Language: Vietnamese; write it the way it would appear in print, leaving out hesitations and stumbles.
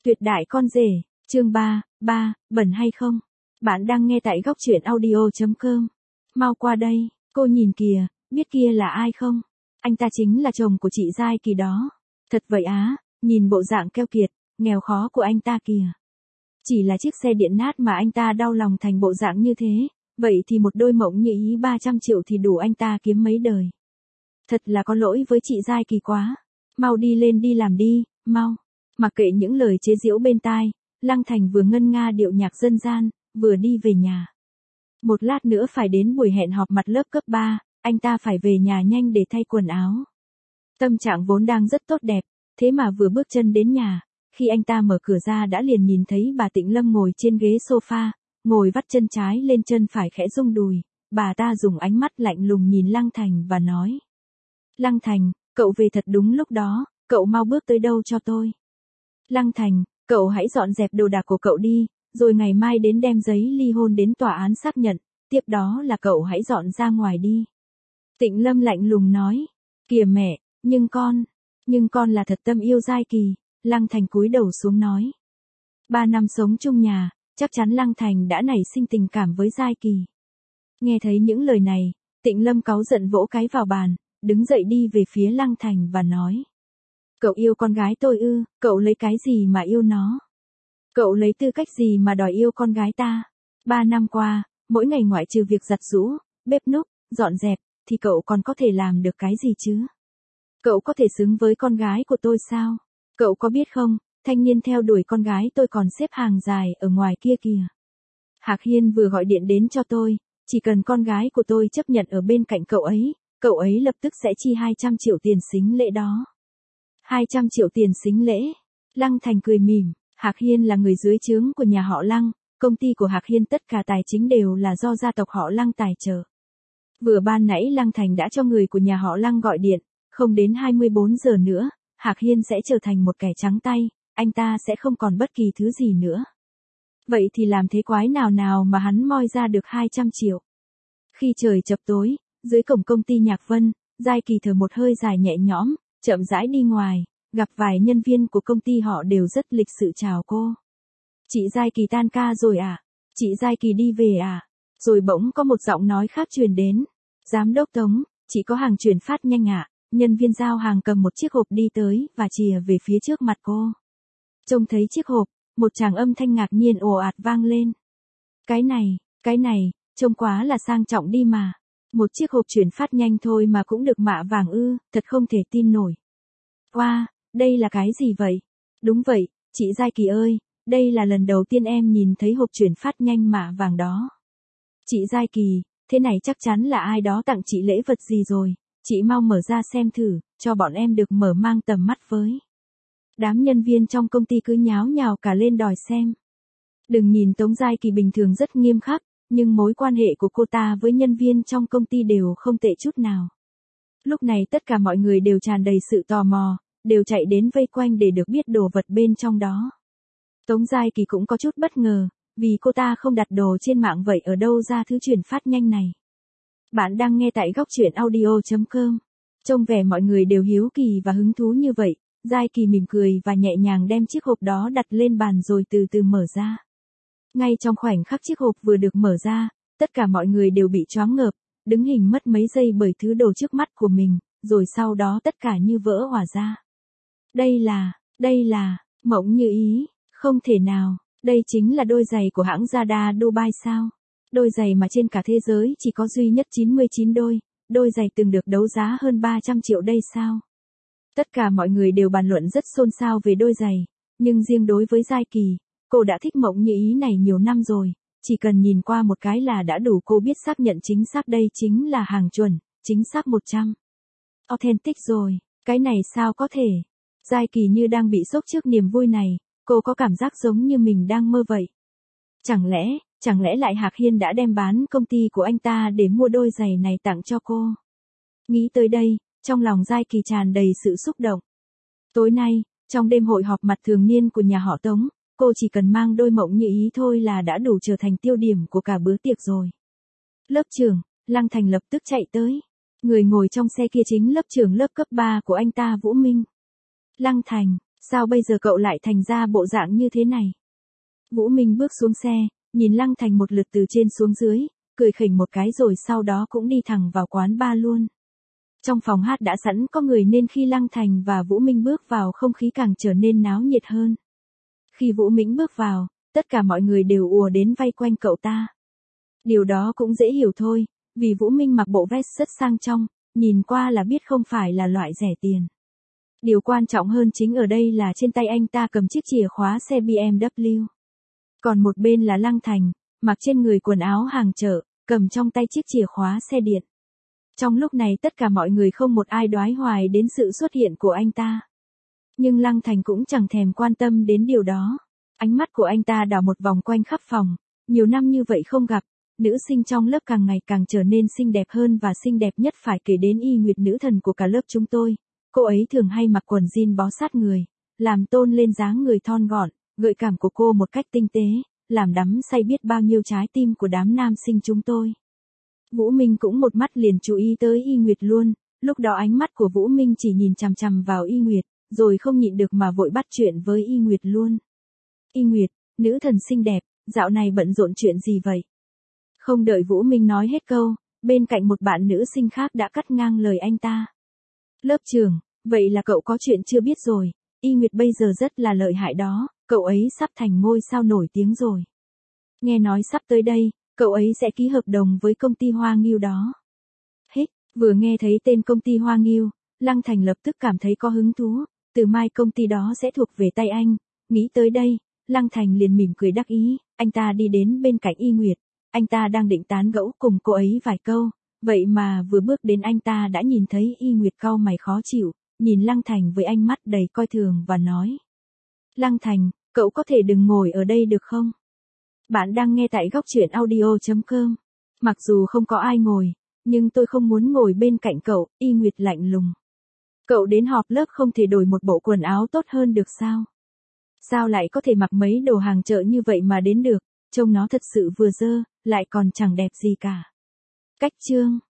Tuyệt đại con rể, chương 3, bẩn hay không? Bạn đang nghe tại góc truyện audio.com. Mau qua đây, cô nhìn kìa, biết kia là ai không? Anh ta chính là chồng của chị Giai Kỳ đó. Thật vậy á, nhìn bộ dạng keo kiệt, nghèo khó của anh ta kìa. Chỉ là chiếc xe điện nát mà anh ta đau lòng thành bộ dạng như thế, vậy thì một đôi mộng như ý 300 triệu thì đủ anh ta kiếm mấy đời. Thật là có lỗi với chị Giai Kỳ quá. Mau đi lên đi làm đi, mau. Mặc kệ những lời chế giễu bên tai, Lăng Thành vừa ngân nga điệu nhạc dân gian, vừa đi về nhà. Một lát nữa phải đến buổi hẹn họp mặt lớp cấp 3, anh ta phải về nhà nhanh để thay quần áo. Tâm trạng vốn đang rất tốt đẹp, thế mà vừa bước chân đến nhà, khi anh ta mở cửa ra đã liền nhìn thấy bà Tịnh Lâm ngồi trên ghế sofa, ngồi vắt chân trái lên chân phải khẽ rung đùi. Bà ta dùng ánh mắt lạnh lùng nhìn Lăng Thành và nói: Lăng Thành, cậu về thật đúng lúc đó, cậu mau bước tới đâu cho tôi. Lăng Thành, cậu hãy dọn dẹp đồ đạc của cậu đi, rồi ngày mai đến đem giấy ly hôn đến tòa án xác nhận, tiếp đó là cậu hãy dọn ra ngoài đi. Tịnh Lâm lạnh lùng nói: Kìa mẹ, nhưng con là thật tâm yêu Giai Kỳ. Lăng Thành cúi đầu xuống nói: 3 năm sống chung nhà, chắc chắn Lăng Thành đã nảy sinh tình cảm với Giai Kỳ. Nghe thấy những lời này, Tịnh Lâm cáu giận vỗ cái vào bàn, đứng dậy đi về phía Lăng Thành và nói: Cậu yêu con gái tôi ư? Cậu lấy cái gì mà yêu nó? Cậu lấy tư cách gì mà đòi yêu con gái ta? 3 năm qua, mỗi ngày ngoại trừ việc giặt giũ, bếp núc, dọn dẹp, thì cậu còn có thể làm được cái gì chứ? Cậu có thể xứng với con gái của tôi sao? Cậu có biết không, thanh niên theo đuổi con gái tôi còn xếp hàng dài ở ngoài kia kìa. Hạc Hiên vừa gọi điện đến cho tôi, chỉ cần con gái của tôi chấp nhận ở bên cạnh cậu ấy lập tức sẽ chi 200 triệu tiền sính lễ đó. 200 triệu tiền sính lễ. Lăng Thành cười mỉm, Hạc Hiên là người dưới trướng của nhà họ Lăng, công ty của Hạc Hiên tất cả tài chính đều là do gia tộc họ Lăng tài trợ. Vừa ban nãy Lăng Thành đã cho người của nhà họ Lăng gọi điện, không đến 24 giờ nữa, Hạc Hiên sẽ trở thành một kẻ trắng tay, anh ta sẽ không còn bất kỳ thứ gì nữa. Vậy thì làm thế quái nào mà hắn moi ra được 200 triệu. Khi trời chập tối, dưới cổng công ty Nhạc Vân, Giai Kỳ thở một hơi dài nhẹ nhõm, chậm rãi đi ngoài, gặp vài nhân viên của công ty họ đều rất lịch sự chào cô. Chị Giai Kỳ tan ca rồi à? Chị Giai Kỳ đi về à? Rồi bỗng có một giọng nói khác truyền đến. Giám đốc Tống, chị có hàng chuyển phát nhanh ạ. Nhân viên giao hàng cầm một chiếc hộp đi tới và chìa về phía trước mặt cô. Trông thấy chiếc hộp, một tràng âm thanh ngạc nhiên ồ ạt vang lên. Cái này, trông quá là sang trọng đi mà. Một chiếc hộp chuyển phát nhanh thôi mà cũng được mạ vàng ư, thật không thể tin nổi. Wow, đây là cái gì vậy? Đúng vậy, chị Giai Kỳ ơi, đây là lần đầu tiên em nhìn thấy hộp chuyển phát nhanh mạ vàng đó. Chị Giai Kỳ, thế này chắc chắn là ai đó tặng chị lễ vật gì rồi, chị mau mở ra xem thử, cho bọn em được mở mang tầm mắt với. Đám nhân viên trong công ty cứ nháo nhào cả lên đòi xem. Đừng nhìn Tống Giai Kỳ bình thường rất nghiêm khắc, nhưng mối quan hệ của cô ta với nhân viên trong công ty đều không tệ chút nào. Lúc này tất cả mọi người đều tràn đầy sự tò mò, đều chạy đến vây quanh để được biết đồ vật bên trong đó. Tống Giai Kỳ cũng có chút bất ngờ, vì cô ta không đặt đồ trên mạng vậy ở đâu ra thứ chuyển phát nhanh này. Bạn đang nghe tại góc truyện audio.com. Trông vẻ mọi người đều hiếu kỳ và hứng thú như vậy, Giai Kỳ mỉm cười và nhẹ nhàng đem chiếc hộp đó đặt lên bàn rồi từ từ mở ra. Ngay trong khoảnh khắc chiếc hộp vừa được mở ra, tất cả mọi người đều bị choáng ngợp, đứng hình mất mấy giây bởi thứ đồ trước mắt của mình, rồi sau đó tất cả như vỡ òa ra. Đây là, mộng như ý, không thể nào, đây chính là đôi giày của hãng Zada Dubai sao? Đôi giày mà trên cả thế giới chỉ có duy nhất 99 đôi giày từng được đấu giá hơn 300 triệu đây sao? Tất cả mọi người đều bàn luận rất xôn xao về đôi giày, nhưng riêng đối với Giai Kỳ, cô đã thích mộng như ý này nhiều năm rồi, chỉ cần nhìn qua một cái là đã đủ cô biết xác nhận chính xác đây chính là hàng chuẩn, chính xác 100. Authentic rồi, cái này sao có thể? Giai Kỳ như đang bị sốc trước niềm vui này, cô có cảm giác giống như mình đang mơ vậy. Chẳng lẽ lại Hạc Hiên đã đem bán công ty của anh ta để mua đôi giày này tặng cho cô? Nghĩ tới đây, trong lòng Giai Kỳ tràn đầy sự xúc động. Tối nay, trong đêm hội họp mặt thường niên của nhà họ Tống, cô chỉ cần mang đôi mộng như ý thôi là đã đủ trở thành tiêu điểm của cả bữa tiệc rồi. Lớp trưởng, Lăng Thành lập tức chạy tới. Người ngồi trong xe kia chính lớp trưởng lớp cấp 3 của anh ta Vũ Minh. Lăng Thành, Sao bây giờ cậu lại thành ra bộ dạng như thế này? Vũ Minh bước xuống xe, nhìn Lăng Thành một lượt từ trên xuống dưới, cười khỉnh một cái rồi sau đó cũng đi thẳng vào quán bar luôn. Trong phòng hát đã sẵn có người nên khi Lăng Thành và Vũ Minh bước vào không khí càng trở nên náo nhiệt hơn. Khi Vũ Minh bước vào, tất cả mọi người đều ùa đến vây quanh cậu ta. Điều đó cũng dễ hiểu thôi, vì Vũ Minh mặc bộ vest rất sang trọng, nhìn qua là biết không phải là loại rẻ tiền. Điều quan trọng hơn chính ở đây là trên tay anh ta cầm chiếc chìa khóa xe BMW. Còn một bên là Lăng Thành, mặc trên người quần áo hàng chợ, cầm trong tay chiếc chìa khóa xe điện. Trong lúc này tất cả mọi người không một ai đoái hoài đến sự xuất hiện của anh ta. Nhưng Lăng Thành cũng chẳng thèm quan tâm đến điều đó. Ánh mắt của anh ta đảo một vòng quanh khắp phòng. Nhiều năm như vậy không gặp, nữ sinh trong lớp càng ngày càng trở nên xinh đẹp hơn và xinh đẹp nhất phải kể đến Y Nguyệt, nữ thần của cả lớp chúng tôi. Cô ấy thường hay mặc quần jean bó sát người, làm tôn lên dáng người thon gọn, gợi cảm của cô một cách tinh tế, làm đắm say biết bao nhiêu trái tim của đám nam sinh chúng tôi. Vũ Minh cũng một mắt liền chú ý tới Y Nguyệt luôn, lúc đó ánh mắt của Vũ Minh chỉ nhìn chằm chằm vào Y Nguyệt, rồi không nhịn được mà vội bắt chuyện với Y Nguyệt luôn. Y Nguyệt, nữ thần xinh đẹp, dạo này bận rộn chuyện gì vậy? Không đợi Vũ Minh nói hết câu, bên cạnh một bạn nữ sinh khác đã cắt ngang lời anh ta. Lớp trưởng, vậy là cậu có chuyện chưa biết rồi, Y Nguyệt bây giờ rất là lợi hại đó, cậu ấy sắp thành ngôi sao nổi tiếng rồi. Nghe nói sắp tới đây, cậu ấy sẽ ký hợp đồng với công ty Hoa Nghiêu đó. Hích, vừa nghe thấy tên công ty Hoa Nghiêu, Lăng Thành lập tức cảm thấy có hứng thú, từ mai công ty đó sẽ thuộc về tay anh. Nghĩ tới đây, Lăng Thành liền mỉm cười đắc ý, anh ta đi đến bên cạnh Y Nguyệt, anh ta đang định tán gẫu cùng cô ấy vài câu, vậy mà vừa bước đến anh ta đã nhìn thấy Y Nguyệt cau mày khó chịu, nhìn Lăng Thành với ánh mắt đầy coi thường và nói. Lăng Thành, cậu có thể đừng ngồi ở đây được không? Bạn đang nghe tại góc truyện audio.com. Mặc dù không có ai ngồi, nhưng tôi không muốn ngồi bên cạnh cậu, Y Nguyệt lạnh lùng. Cậu đến họp lớp không thể đổi một bộ quần áo tốt hơn được sao? Sao lại có thể mặc mấy đồ hàng chợ như vậy mà đến được, trông nó thật sự vừa dơ, lại còn chẳng đẹp gì cả. Cách chương